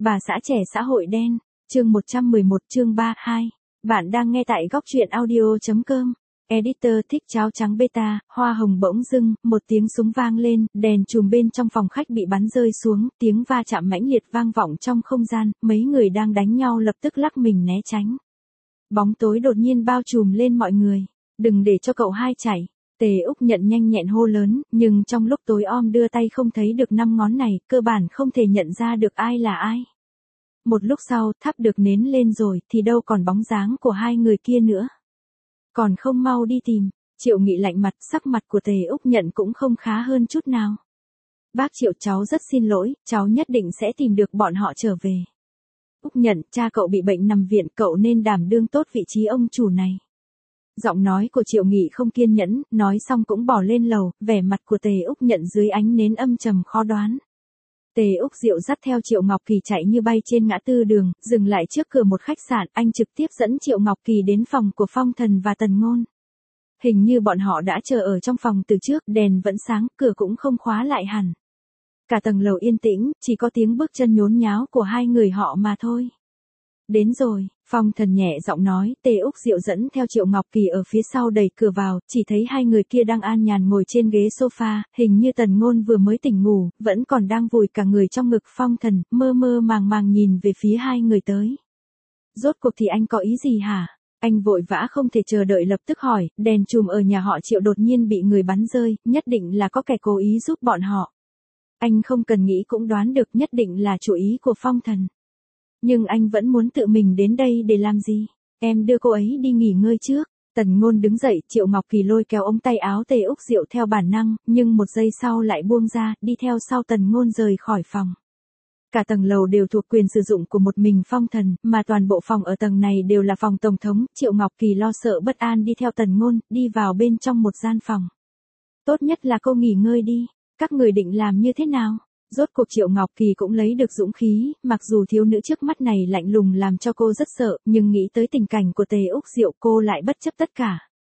Bà xã trẻ xã hội đen, chương 111 chương 32. Bạn đang nghe tại góc truyện audio.com. Editor thích cháo trắng beta, hoa hồng bỗng dưng, một tiếng súng vang lên, đèn chùm bên trong phòng khách bị bắn rơi xuống, tiếng va chạm mãnh liệt vang vọng trong không gian, mấy người đang đánh nhau lập tức lắc mình né tránh. Bóng tối đột nhiên bao trùm lên mọi người. Đừng để cho cậu hai chạy. Tề Úc Nhận nhanh nhẹn hô lớn, nhưng trong lúc tối om đưa tay không thấy được 5 ngón này, cơ bản không thể nhận ra được ai là ai. Một lúc sau, thắp được nến lên rồi, thì đâu còn bóng dáng của hai người kia nữa. Còn không mau đi tìm. Triệu Nghị lạnh mặt, sắc mặt của Tề Úc Nhận cũng không khá hơn chút nào. Bác Triệu, cháu rất xin lỗi, cháu nhất định sẽ tìm được bọn họ trở về. Úc Nhận, cha cậu bị bệnh nằm viện, cậu nên đảm đương tốt vị trí ông chủ này. Giọng nói của Triệu Nghị không kiên nhẫn, nói xong cũng bỏ lên lầu, vẻ mặt của Tề Úc Nhận dưới ánh nến âm trầm khó đoán. Tề Úc Diệu dắt theo Triệu Ngọc Kỳ chạy như bay trên ngã tư đường, dừng lại trước cửa một khách sạn, anh trực tiếp dẫn Triệu Ngọc Kỳ đến phòng của Phong Thần và Tần Ngôn. Hình như bọn họ đã chờ ở trong phòng từ trước, đèn vẫn sáng, cửa cũng không khóa lại hẳn. Cả tầng lầu yên tĩnh, chỉ có tiếng bước chân nhốn nháo của hai người họ mà thôi. Đến rồi, Phong Thần nhẹ giọng nói, Tề Úc Diệu dẫn theo Triệu Ngọc Kỳ ở phía sau đẩy cửa vào, chỉ thấy hai người kia đang an nhàn ngồi trên ghế sofa, hình như Tần Ngôn vừa mới tỉnh ngủ, vẫn còn đang vùi cả người trong ngực Phong Thần, mơ mơ màng màng nhìn về phía hai người tới. Rốt cuộc thì anh có ý gì hả? Anh vội vã không thể chờ đợi lập tức hỏi, đèn chùm ở nhà họ Triệu đột nhiên bị người bắn rơi, nhất định là có kẻ cố ý giúp bọn họ. Anh không cần nghĩ cũng đoán được nhất định là chủ ý của Phong Thần. Nhưng anh vẫn muốn tự mình đến đây để làm gì? Em đưa cô ấy đi nghỉ ngơi trước. Tần Ngôn đứng dậy, Triệu Ngọc Kỳ lôi kéo ống tay áo Tề Úc Diệu theo bản năng, nhưng một giây sau lại buông ra, đi theo sau Tần Ngôn rời khỏi phòng. Cả tầng lầu đều thuộc quyền sử dụng của một mình Phong Thần, mà toàn bộ phòng ở tầng này đều là phòng tổng thống. Triệu Ngọc Kỳ lo sợ bất an đi theo Tần Ngôn, đi vào bên trong một gian phòng. Tốt nhất là cô nghỉ ngơi đi. Các người định làm như thế nào? Rốt cuộc Triệu Ngọc Kỳ cũng lấy được dũng khí, mặc dù thiếu nữ trước mắt này lạnh lùng làm cho cô rất sợ, nhưng nghĩ tới tình cảnh của Tề Úc Diệu cô lại bất chấp tất cả.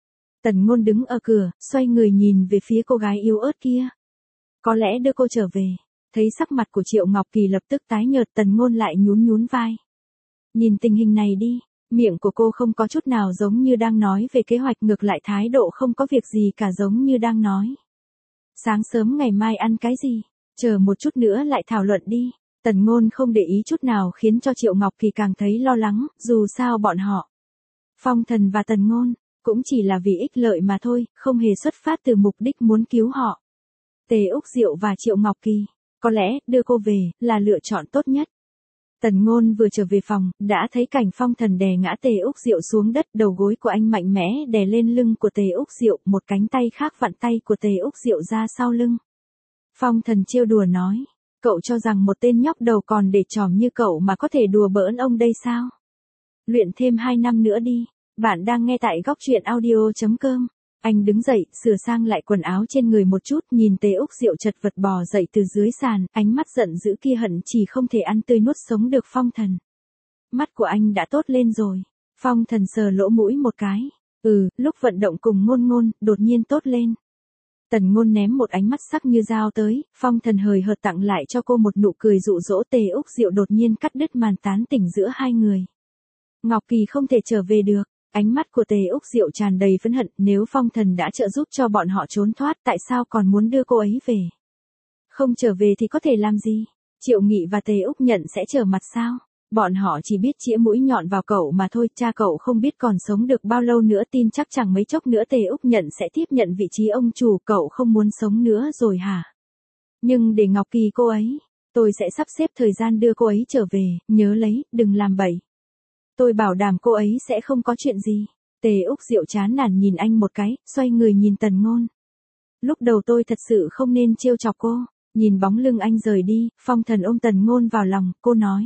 Tần Ngôn đứng ở cửa, xoay người nhìn về phía cô gái yếu ớt kia. Có lẽ đưa cô trở về. Thấy sắc mặt của Triệu Ngọc Kỳ lập tức tái nhợt, Tần Ngôn lại nhún nhún vai. Nhìn tình hình này đi, miệng của cô không có chút nào giống như đang nói về kế hoạch, ngược lại thái độ không có việc gì cả giống như đang nói. Sáng sớm ngày mai ăn cái gì? Chờ một chút nữa lại thảo luận đi. Tần Ngôn không để ý chút nào khiến cho Triệu Ngọc Kỳ càng thấy lo lắng, dù sao bọn họ, Phong Thần và Tần Ngôn, cũng chỉ là vì ích lợi mà thôi, không hề xuất phát từ mục đích muốn cứu họ. Tề Úc Diệu và Triệu Ngọc Kỳ, có lẽ đưa cô về là lựa chọn tốt nhất. Tần Ngôn vừa trở về phòng, đã thấy cảnh Phong Thần đè ngã Tề Úc Diệu xuống đất, đầu gối của anh mạnh mẽ đè lên lưng của Tề Úc Diệu, một cánh tay khác vặn tay của Tề Úc Diệu ra sau lưng. Phong Thần trêu đùa nói, cậu cho rằng một tên nhóc đầu còn để tròm như cậu mà có thể đùa bỡn ông đây sao? Luyện thêm 2 năm nữa đi. Bạn đang nghe tại góc truyện audio.com. Anh đứng dậy, sửa sang lại quần áo trên người một chút, nhìn Tề Úc Diệu chật vật bò dậy từ dưới sàn, ánh mắt giận dữ kia hận chỉ không thể ăn tươi nuốt sống được Phong Thần. Mắt của anh đã tốt lên rồi. Phong Thần sờ lỗ mũi một cái. Lúc vận động cùng Ngôn Ngôn, đột nhiên tốt lên. Tần Ngôn ném một ánh mắt sắc như dao tới, Phong Thần hời hợt tặng lại cho cô một nụ cười dụ dỗ. Tề Úc Diệu đột nhiên cắt đứt màn tán tỉnh giữa hai người. Ngọc Kỳ không thể trở về được. Ánh mắt của Tề Úc Diệu tràn đầy phẫn hận, nếu Phong Thần đã trợ giúp cho bọn họ trốn thoát, tại sao còn muốn đưa cô ấy về? Không trở về thì có thể làm gì? Triệu Nghị và Tề Úc Nhận sẽ trở mặt sao? Bọn họ chỉ biết chĩa mũi nhọn vào cậu mà thôi, cha cậu không biết còn sống được bao lâu nữa, tin chắc chẳng mấy chốc nữa Tề Úc Nhận sẽ tiếp nhận vị trí ông chủ, cậu không muốn sống nữa rồi hả? Nhưng để Ngọc Kỳ cô ấy, tôi sẽ sắp xếp thời gian đưa cô ấy trở về, nhớ lấy, đừng làm bậy. Tôi bảo đảm cô ấy sẽ không có chuyện gì. Tề Úc Diệu chán nản nhìn anh một cái, xoay người nhìn Tần Ngôn. Lúc đầu tôi thật sự không nên trêu chọc cô. Nhìn bóng lưng anh rời đi, Phong Thần ôm Tần Ngôn vào lòng, cô nói.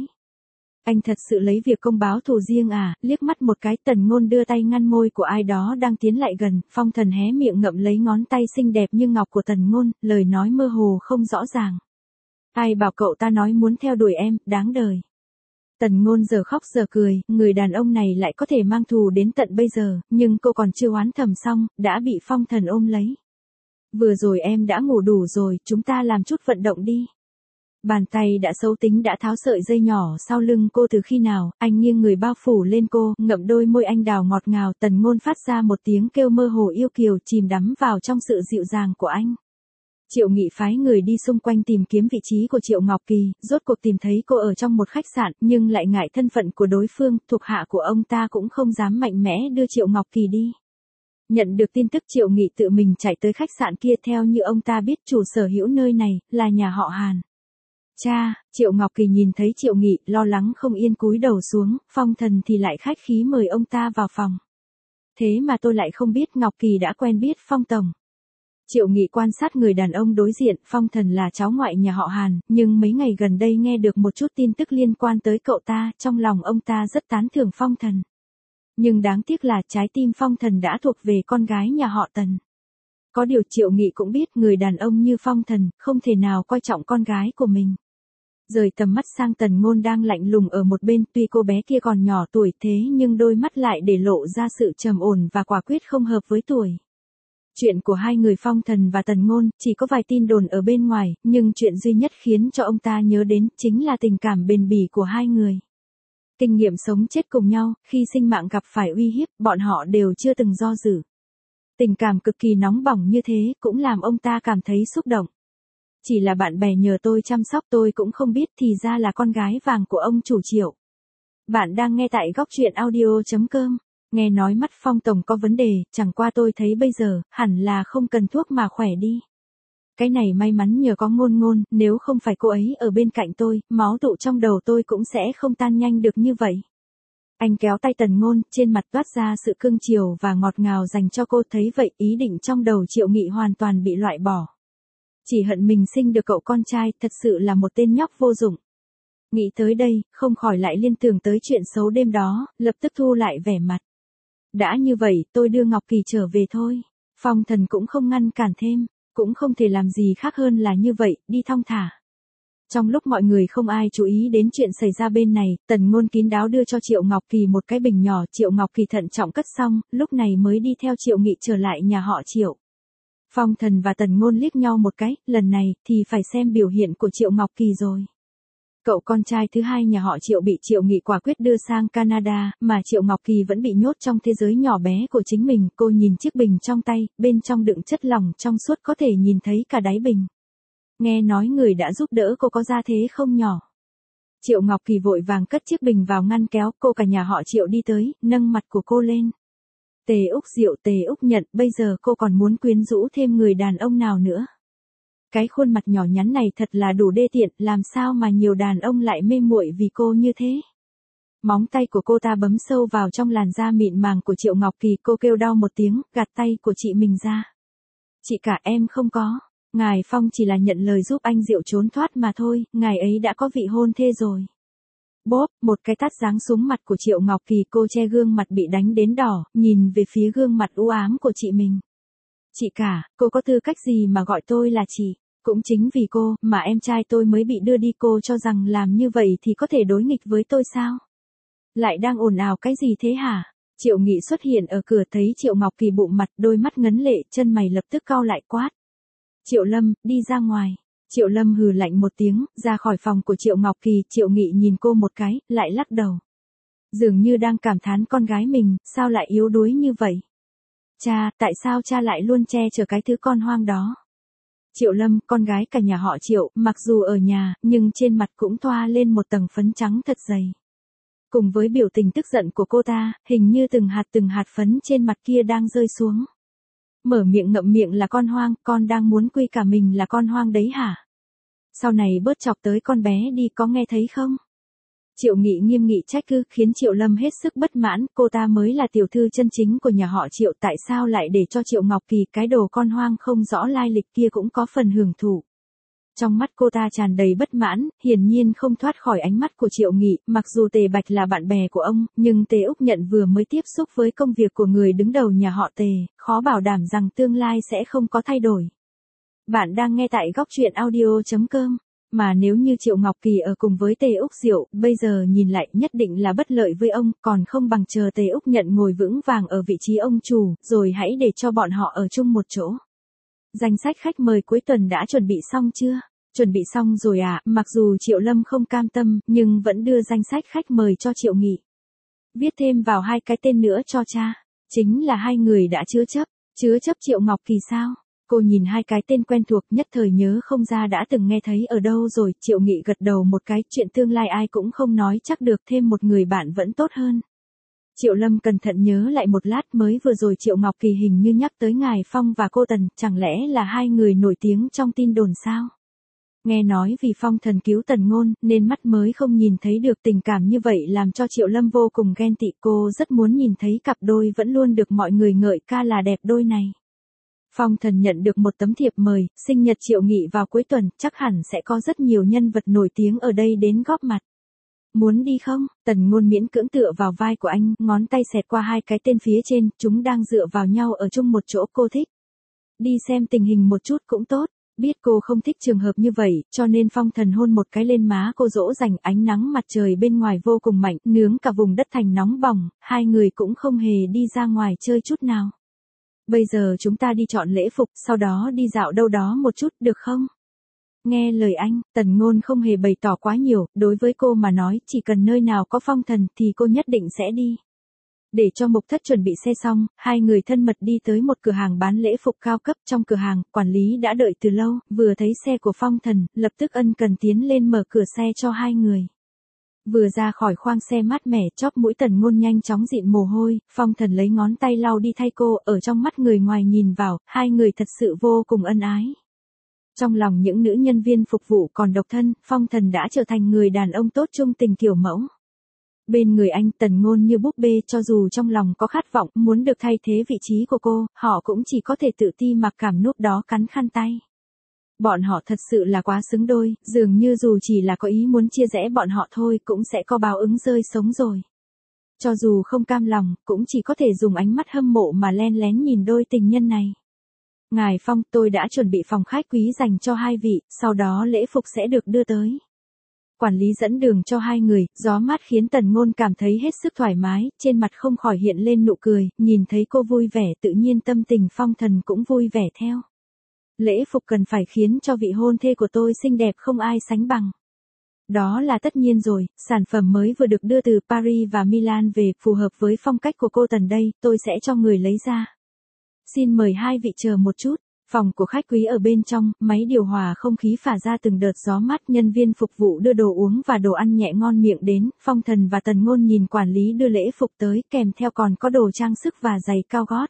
Anh thật sự lấy việc công báo thù riêng à? Liếc mắt một cái, Tần Ngôn đưa tay ngăn môi của ai đó đang tiến lại gần, Phong Thần hé miệng ngậm lấy ngón tay xinh đẹp như ngọc của Tần Ngôn, lời nói mơ hồ không rõ ràng. Ai bảo cậu ta nói muốn theo đuổi em, đáng đời. Tần Ngôn giờ khóc giờ cười, người đàn ông này lại có thể mang thù đến tận bây giờ, nhưng cô còn chưa oán thầm xong, đã bị Phong Thần ôm lấy. Vừa rồi em đã ngủ đủ rồi, chúng ta làm chút vận động đi. Bàn tay đã xấu tính đã tháo sợi dây nhỏ sau lưng cô từ khi nào, anh nghiêng người bao phủ lên cô, ngậm đôi môi anh đào ngọt ngào, Tần Ngôn phát ra một tiếng kêu mơ hồ yêu kiều chìm đắm vào trong sự dịu dàng của anh. Triệu Nghị phái người đi xung quanh tìm kiếm vị trí của Triệu Ngọc Kỳ, rốt cuộc tìm thấy cô ở trong một khách sạn, nhưng lại ngại thân phận của đối phương, thuộc hạ của ông ta cũng không dám mạnh mẽ đưa Triệu Ngọc Kỳ đi. Nhận được tin tức Triệu Nghị tự mình chạy tới khách sạn kia theo như ông ta biết chủ sở hữu nơi này, là nhà họ Hàn. Cha, Triệu Ngọc Kỳ nhìn thấy Triệu Nghị, lo lắng không yên cúi đầu xuống, Phong Thần thì lại khách khí mời ông ta vào phòng. Thế mà tôi lại không biết Ngọc Kỳ đã quen biết Phong Tổng. Triệu Nghị quan sát người đàn ông đối diện, Phong Thần là cháu ngoại nhà họ Hàn, nhưng mấy ngày gần đây nghe được một chút tin tức liên quan tới cậu ta, trong lòng ông ta rất tán thưởng Phong Thần. Nhưng đáng tiếc là trái tim Phong Thần đã thuộc về con gái nhà họ Tần. Có điều Triệu Nghị cũng biết người đàn ông như Phong Thần, không thể nào coi trọng con gái của mình. Rời tầm mắt sang Tần Ngôn đang lạnh lùng ở một bên, tuy cô bé kia còn nhỏ tuổi thế nhưng đôi mắt lại để lộ ra sự trầm ổn và quả quyết không hợp với tuổi. Chuyện của hai người Phong Thần và Tần Ngôn chỉ có vài tin đồn ở bên ngoài, nhưng chuyện duy nhất khiến cho ông ta nhớ đến chính là tình cảm bền bỉ của hai người. Kinh nghiệm sống chết cùng nhau, khi sinh mạng gặp phải uy hiếp, bọn họ đều chưa từng do dự. Tình cảm cực kỳ nóng bỏng như thế cũng làm ông ta cảm thấy xúc động. Chỉ là bạn bè nhờ tôi chăm sóc tôi cũng không biết thì ra là con gái vàng của ông chủ Triệu. Bạn đang nghe tại góc truyện audio.com. Nghe nói mắt Phong Tổng có vấn đề, chẳng qua tôi thấy bây giờ, hẳn là không cần thuốc mà khỏe đi. Cái này may mắn nhờ có Ngôn Ngôn, nếu không phải cô ấy ở bên cạnh tôi, máu tụ trong đầu tôi cũng sẽ không tan nhanh được như vậy. Anh kéo tay Tần Ngôn, trên mặt toát ra sự cưng chiều và ngọt ngào dành cho cô, thấy vậy ý định trong đầu Triệu Nghị hoàn toàn bị loại bỏ. Chỉ hận mình sinh được cậu con trai, thật sự là một tên nhóc vô dụng. Nghĩ tới đây, không khỏi lại liên tưởng tới chuyện xấu đêm đó, lập tức thu lại vẻ mặt. Đã như vậy, tôi đưa Ngọc Kỳ trở về thôi. Phong Thần cũng không ngăn cản thêm, cũng không thể làm gì khác hơn là như vậy, đi thong thả. Trong lúc mọi người không ai chú ý đến chuyện xảy ra bên này, Tần Ngôn kín đáo đưa cho Triệu Ngọc Kỳ một cái bình nhỏ, Triệu Ngọc Kỳ thận trọng cất xong, lúc này mới đi theo Triệu Nghị trở lại nhà họ Triệu. Phong Thần và Tần Ngôn liếc nhau một cái, lần này thì phải xem biểu hiện của Triệu Ngọc Kỳ rồi. Cậu con trai thứ hai nhà họ Triệu bị Triệu Nghị quả quyết đưa sang Canada, mà Triệu Ngọc Kỳ vẫn bị nhốt trong thế giới nhỏ bé của chính mình. Cô nhìn chiếc bình trong tay, bên trong đựng chất lỏng trong suốt có thể nhìn thấy cả đáy bình. Nghe nói người đã giúp đỡ cô có gia thế không nhỏ. Triệu Ngọc Kỳ vội vàng cất chiếc bình vào ngăn kéo, cô cả nhà họ Triệu đi tới, nâng mặt của cô lên. Tề Úc Diệu, Tề Úc nhận, bây giờ cô còn muốn quyến rũ thêm người đàn ông nào nữa. Cái khuôn mặt nhỏ nhắn này thật là đủ đê tiện, làm sao mà nhiều đàn ông lại mê muội vì cô như thế. Móng tay của cô ta bấm sâu vào trong làn da mịn màng của Triệu Ngọc Kỳ, cô kêu đau một tiếng, gạt tay của chị mình ra. Chị cả em không có, ngài Phong chỉ là nhận lời giúp anh Diệu trốn thoát mà thôi, ngài ấy đã có vị hôn thê rồi. Bốp, một cái tát giáng xuống mặt của Triệu Ngọc Kỳ, cô che gương mặt bị đánh đến đỏ, nhìn về phía gương mặt u ám của chị mình. Chị cả, cô có tư cách gì mà gọi tôi là chị? Cũng chính vì cô, mà em trai tôi mới bị đưa đi, cô cho rằng làm như vậy thì có thể đối nghịch với tôi sao? Lại đang ồn ào cái gì thế hả? Triệu Nghị xuất hiện ở cửa thấy Triệu Ngọc Kỳ bụng mặt, đôi mắt ngấn lệ, chân mày lập tức cau lại quát. Triệu Lâm, đi ra ngoài. Triệu Lâm hừ lạnh một tiếng, ra khỏi phòng của Triệu Ngọc Kỳ, Triệu Nghị nhìn cô một cái, lại lắc đầu. Dường như đang cảm thán con gái mình, sao lại yếu đuối như vậy? Cha, tại sao cha lại luôn che chở cái thứ con hoang đó? Triệu Lâm, con gái cả nhà họ Triệu, mặc dù ở nhà, nhưng trên mặt cũng thoa lên một tầng phấn trắng thật dày. Cùng với biểu tình tức giận của cô ta, hình như từng hạt phấn trên mặt kia đang rơi xuống. Mở miệng ngậm miệng là con hoang, con đang muốn quy cả mình là con hoang đấy hả? Sau này bớt chọc tới con bé đi, có nghe thấy không? Triệu Nghị nghiêm nghị trách cứ, khiến Triệu Lâm hết sức bất mãn, cô ta mới là tiểu thư chân chính của nhà họ Triệu, tại sao lại để cho Triệu Ngọc Kỳ, cái đồ con hoang không rõ lai lịch kia cũng có phần hưởng thụ. Trong mắt cô ta tràn đầy bất mãn, hiển nhiên không thoát khỏi ánh mắt của Triệu Nghị, mặc dù Tề Bạch là bạn bè của ông, nhưng Tề Úc Nhận vừa mới tiếp xúc với công việc của người đứng đầu nhà họ Tề, khó bảo đảm rằng tương lai sẽ không có thay đổi. Bạn đang nghe tại góc truyện audio.com. Mà nếu như Triệu Ngọc Kỳ ở cùng với Tề Úc Diệu, bây giờ nhìn lại nhất định là bất lợi với ông, còn không bằng chờ Tề Úc Nhận ngồi vững vàng ở vị trí ông chủ, rồi hãy để cho bọn họ ở chung một chỗ. Danh sách khách mời cuối tuần đã chuẩn bị xong chưa? Chuẩn bị xong rồi à, mặc dù Triệu Lâm không cam tâm, nhưng vẫn đưa danh sách khách mời cho Triệu Nghị. Viết thêm vào 2 cái tên nữa cho cha. Chính là 2 người đã chứa chấp Triệu Ngọc Kỳ sao? Cô nhìn 2 cái tên quen thuộc nhất thời nhớ không ra đã từng nghe thấy ở đâu rồi. Triệu Nghị gật đầu một cái, chuyện tương lai ai cũng không nói chắc được, thêm một người bạn vẫn tốt hơn. Triệu Lâm cẩn thận nhớ lại một lát, mới vừa rồi Triệu Ngọc Kỳ hình như nhắc tới Ngài Phong và cô Tần, chẳng lẽ là 2 người nổi tiếng trong tin đồn sao? Nghe nói vì Phong Thần cứu Tần Ngôn, nên mắt mới không nhìn thấy được, tình cảm như vậy làm cho Triệu Lâm vô cùng ghen tị, cô rất muốn nhìn thấy cặp đôi vẫn luôn được mọi người ngợi ca là đẹp đôi này. Phong Thần nhận được một tấm thiệp mời, sinh nhật Triệu Nghị vào cuối tuần, chắc hẳn sẽ có rất nhiều nhân vật nổi tiếng ở đây đến góp mặt. Muốn đi không? Tần Ngôn miễn cưỡng tựa vào vai của anh, ngón tay xẹt qua 2 cái tên phía trên, chúng đang dựa vào nhau ở chung một chỗ, cô thích. Đi xem tình hình một chút cũng tốt. Biết cô không thích trường hợp như vậy, cho nên Phong Thần hôn một cái lên má cô dỗ dành. Ánh nắng mặt trời bên ngoài vô cùng mạnh, nướng cả vùng đất thành nóng bỏng, 2 người cũng không hề đi ra ngoài chơi chút nào. Bây giờ chúng ta đi chọn lễ phục, sau đó đi dạo đâu đó một chút, được không? Nghe lời anh, Tần Ngôn không hề bày tỏ quá nhiều, đối với cô mà nói, chỉ cần nơi nào có Phong Thần thì cô nhất định sẽ đi. Để cho Mục Thất chuẩn bị xe xong, 2 người thân mật đi tới một cửa hàng bán lễ phục cao cấp. Trong cửa hàng, quản lý đã đợi từ lâu, vừa thấy xe của Phong Thần, lập tức ân cần tiến lên mở cửa xe cho 2 người. Vừa ra khỏi khoang xe mát mẻ, chóp mũi Tần Ngôn nhanh chóng dịn mồ hôi, Phong Thần lấy ngón tay lau đi thay cô, ở trong mắt người ngoài nhìn vào, 2 người thật sự vô cùng ân ái. Trong lòng những nữ nhân viên phục vụ còn độc thân, Phong Thần đã trở thành người đàn ông tốt trung tình kiểu mẫu. Bên người anh, Tần Ngôn như búp bê, cho dù trong lòng có khát vọng muốn được thay thế vị trí của cô, họ cũng chỉ có thể tự ti mặc cảm núp đó cắn khăn tay. Bọn họ thật sự là quá xứng đôi, dường như dù chỉ là có ý muốn chia rẽ bọn họ thôi cũng sẽ có báo ứng rơi sống rồi. Cho dù không cam lòng, cũng chỉ có thể dùng ánh mắt hâm mộ mà len lén nhìn đôi tình nhân này. Ngài Phong, tôi đã chuẩn bị phòng khách quý dành cho 2 vị, sau đó lễ phục sẽ được đưa tới. Quản lý dẫn đường cho 2 người, gió mát khiến Tần Ngôn cảm thấy hết sức thoải mái, trên mặt không khỏi hiện lên nụ cười, nhìn thấy cô vui vẻ tự nhiên tâm tình Phong Thần cũng vui vẻ theo. Lễ phục cần phải khiến cho vị hôn thê của tôi xinh đẹp không ai sánh bằng. Đó là tất nhiên rồi, sản phẩm mới vừa được đưa từ Paris và Milan về, phù hợp với phong cách của cô Tần đây, tôi sẽ cho người lấy ra. Xin mời 2 vị chờ một chút. Phòng của khách quý ở bên trong, máy điều hòa không khí phả ra từng đợt gió mát, nhân viên phục vụ đưa đồ uống và đồ ăn nhẹ ngon miệng đến, Phong Thần và Tần Ngôn nhìn quản lý đưa lễ phục tới, kèm theo còn có đồ trang sức và giày cao gót.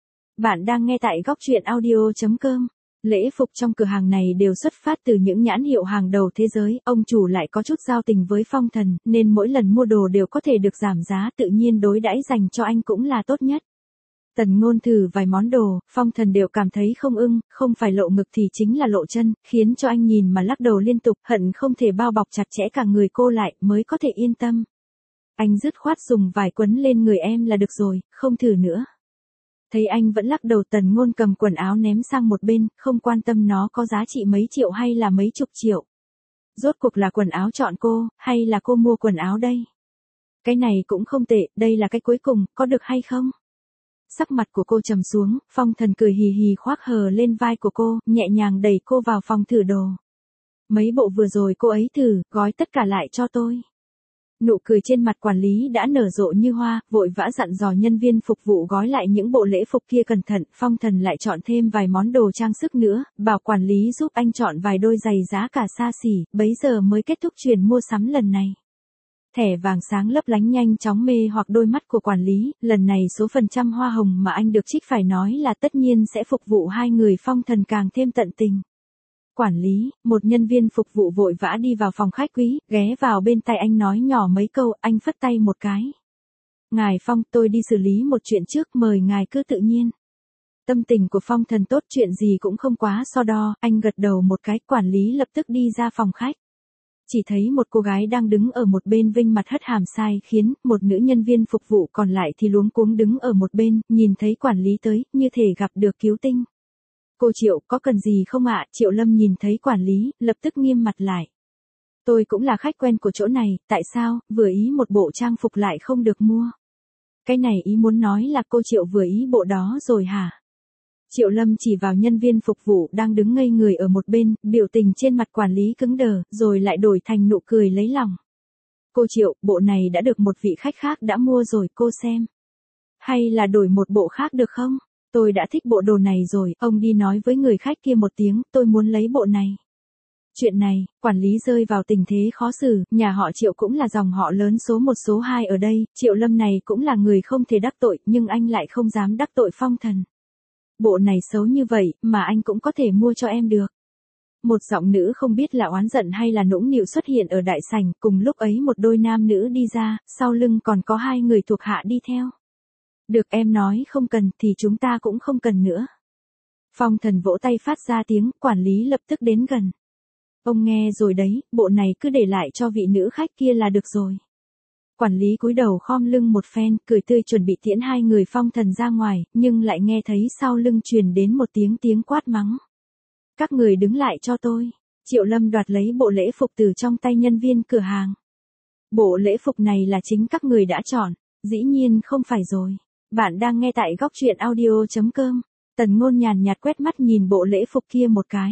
Bạn đang nghe tại góc truyện audio.com. Lễ phục trong cửa hàng này đều xuất phát từ những nhãn hiệu hàng đầu thế giới, ông chủ lại có chút giao tình với Phong Thần, nên mỗi lần mua đồ đều có thể được giảm giá, tự nhiên đối đãi dành cho anh cũng là tốt nhất. Tần Ngôn thử vài món đồ, Phong Thần đều cảm thấy không ưng, không phải lộ ngực thì chính là lộ chân, khiến cho anh nhìn mà lắc đầu liên tục, hận không thể bao bọc chặt chẽ cả người cô lại, mới có thể yên tâm. Anh dứt khoát dùng vải quấn lên người em là được rồi, không thử nữa. Thấy anh vẫn lắc đầu, Tần Ngôn cầm quần áo ném sang một bên, không quan tâm nó có giá trị mấy triệu hay là mấy chục triệu. Rốt cuộc là quần áo chọn cô, hay là cô mua quần áo đây? Cái này cũng không tệ, đây là cái cuối cùng, có được hay không? Sắc mặt của cô trầm xuống, Phong Thần cười hì hì khoác hờ lên vai của cô, nhẹ nhàng đẩy cô vào phòng thử đồ. Mấy bộ vừa rồi cô ấy thử, gói tất cả lại cho tôi. Nụ cười trên mặt quản lý đã nở rộ như hoa, vội vã dặn dò nhân viên phục vụ gói lại những bộ lễ phục kia cẩn thận. Phong Thần lại chọn thêm vài món đồ trang sức nữa, bảo quản lý giúp anh chọn vài đôi giày giá cả xa xỉ, bấy giờ mới kết thúc chuyến mua sắm lần này. Thẻ vàng sáng lấp lánh nhanh chóng mê hoặc đôi mắt của quản lý, lần này số phần trăm hoa hồng mà anh được trích phải nói là tất nhiên sẽ phục vụ 2 người. Phong Thần càng thêm tận tình. Quản lý, một nhân viên phục vụ vội vã đi vào phòng khách quý, ghé vào bên tai anh nói nhỏ mấy câu, anh phất tay một cái. Ngài Phong, tôi đi xử lý một chuyện trước, mời ngài cứ tự nhiên. Tâm tình của Phong Thần tốt, chuyện gì cũng không quá so đo, anh gật đầu một cái, quản lý lập tức đi ra phòng khách. Chỉ thấy một cô gái đang đứng ở một bên vênh mặt hất hàm sai khiến, một nữ nhân viên phục vụ còn lại thì luống cuống đứng ở một bên, nhìn thấy quản lý tới, như thể gặp được cứu tinh. Cô Triệu, có cần gì không ạ? Triệu Lâm nhìn thấy quản lý, lập tức nghiêm mặt lại. Tôi cũng là khách quen của chỗ này, tại sao, vừa ý một bộ trang phục lại không được mua? Cái này ý muốn nói là cô Triệu vừa ý bộ đó rồi hả? Triệu Lâm chỉ vào nhân viên phục vụ đang đứng ngây người ở một bên, biểu tình trên mặt quản lý cứng đờ, rồi lại đổi thành nụ cười lấy lòng. Cô Triệu, bộ này đã được một vị khách khác đã mua rồi, cô xem. Hay là đổi một bộ khác được không? Tôi đã thích bộ đồ này rồi, ông đi nói với người khách kia một tiếng, tôi muốn lấy bộ này. Chuyện này, quản lý rơi vào tình thế khó xử, nhà họ Triệu cũng là dòng họ lớn số 1 số 2 ở đây, Triệu Lâm này cũng là người không thể đắc tội, nhưng anh lại không dám đắc tội Phong Thần. Bộ này xấu như vậy, mà anh cũng có thể mua cho em được. Một giọng nữ không biết là oán giận hay là nũng nịu xuất hiện ở đại sảnh, cùng lúc ấy một đôi nam nữ đi ra, sau lưng còn có 2 người thuộc hạ đi theo. Được, em nói không cần thì chúng ta cũng không cần nữa. Phong Thần vỗ tay phát ra tiếng, quản lý lập tức đến gần. Ông nghe rồi đấy, bộ này cứ để lại cho vị nữ khách kia là được rồi. Quản lý cúi đầu khom lưng một phen, cười tươi chuẩn bị tiễn 2 người Phong Thần ra ngoài, nhưng lại nghe thấy sau lưng truyền đến một tiếng quát mắng. Các người đứng lại cho tôi. Triệu Lâm đoạt lấy bộ lễ phục từ trong tay nhân viên cửa hàng. Bộ lễ phục này là chính các người đã chọn. Dĩ nhiên không phải rồi. Bạn đang nghe tại góc truyện audio.com. Tần Ngôn nhàn nhạt quét mắt nhìn bộ lễ phục kia một cái.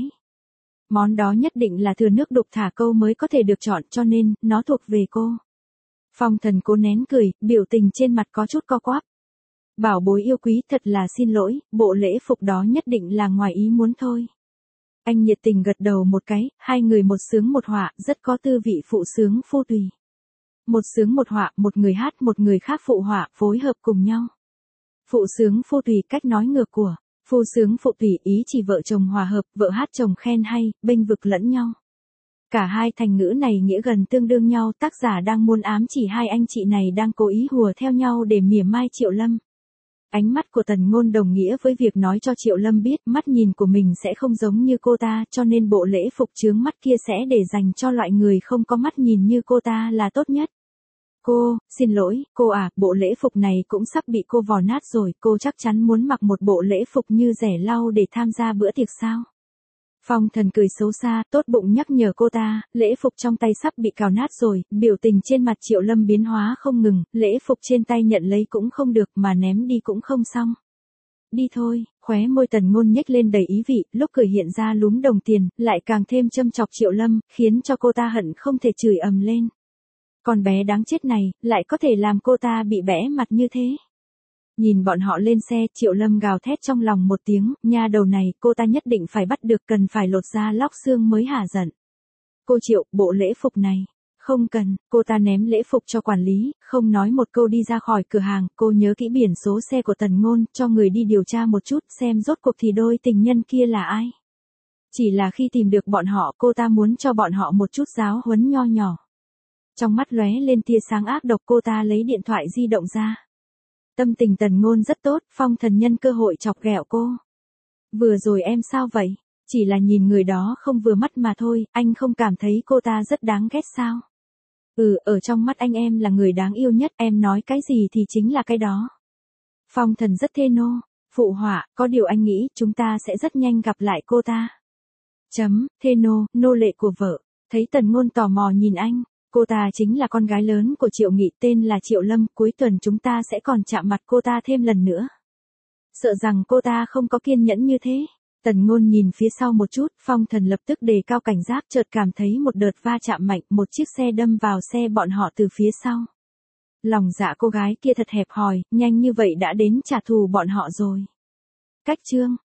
Món đó nhất định là thừa nước đục thả câu mới có thể được chọn, cho nên, nó thuộc về cô. Phong Thần cố nén cười, biểu tình trên mặt có chút co quắp. Bảo bối yêu quý, thật là xin lỗi, bộ lễ phục đó nhất định là ngoài ý muốn thôi. Anh nhiệt tình gật đầu một cái, 2 người một sướng một họa, rất có tư vị phụ sướng phu tùy. Một sướng một họa, một người hát một người khác phụ họa, phối hợp cùng nhau. Phụ sướng phu tùy, cách nói ngược của phu sướng phụ tùy, ý chỉ vợ chồng hòa hợp, vợ hát chồng khen hay, bênh vực lẫn nhau. Cả hai thành ngữ này nghĩa gần tương đương nhau, tác giả đang muốn ám chỉ 2 anh chị này đang cố ý hùa theo nhau để mỉa mai Triệu Lâm. Ánh mắt của Tần Ngôn đồng nghĩa với việc nói cho Triệu Lâm biết mắt nhìn của mình sẽ không giống như cô ta, cho nên bộ lễ phục chướng mắt kia sẽ để dành cho loại người không có mắt nhìn như cô ta là tốt nhất. Cô, xin lỗi, cô à, bộ lễ phục này cũng sắp bị cô vò nát rồi, cô chắc chắn muốn mặc một bộ lễ phục như rẻ lau để tham gia bữa tiệc sao? Phong Thần cười xấu xa, tốt bụng nhắc nhở cô ta, lễ phục trong tay sắp bị cào nát rồi, biểu tình trên mặt Triệu Lâm biến hóa không ngừng, lễ phục trên tay nhận lấy cũng không được mà ném đi cũng không xong. Đi thôi, khóe môi Tần Ngôn nhếch lên đầy ý vị, lúc cười hiện ra lúm đồng tiền, lại càng thêm châm chọc Triệu Lâm, khiến cho cô ta hận không thể chửi ầm lên. Con bé đáng chết này, lại có thể làm cô ta bị bẽ mặt như thế. Nhìn bọn họ lên xe, Triệu Lâm gào thét trong lòng một tiếng, nha đầu này, cô ta nhất định phải bắt được, cần phải lột da lóc xương mới hả giận. Cô Triệu, bộ lễ phục này. Không cần, cô ta ném lễ phục cho quản lý, không nói một câu đi ra khỏi cửa hàng, cô nhớ kỹ biển số xe của Tần Ngôn, cho người đi điều tra một chút xem rốt cuộc thì đôi tình nhân kia là ai. Chỉ là khi tìm được bọn họ, cô ta muốn cho bọn họ một chút giáo huấn nho nhỏ. Trong mắt lóe lên tia sáng ác độc, cô ta lấy điện thoại di động ra. Tâm tình Tần Ngôn rất tốt, Phong Thần nhân cơ hội chọc ghẹo cô. Vừa rồi em sao vậy? Chỉ là nhìn người đó không vừa mắt mà thôi, anh không cảm thấy cô ta rất đáng ghét sao? Ở trong mắt anh em là người đáng yêu nhất, em nói cái gì thì chính là cái đó. Phong Thần rất thê nô, phụ họa, có điều anh nghĩ chúng ta sẽ rất nhanh gặp lại cô ta. Thê nô, nô lệ của vợ. Thấy Tần Ngôn tò mò nhìn anh. Cô ta chính là con gái lớn của Triệu Nghị, tên là Triệu Lâm, cuối tuần chúng ta sẽ còn chạm mặt cô ta thêm lần nữa. Sợ rằng cô ta không có kiên nhẫn như thế. Tần Ngôn nhìn phía sau một chút, Phong Thần lập tức đề cao cảnh giác, chợt cảm thấy một đợt va chạm mạnh, một chiếc xe đâm vào xe bọn họ từ phía sau. Lòng dạ cô gái kia thật hẹp hòi, nhanh như vậy đã đến trả thù bọn họ rồi. Cách chương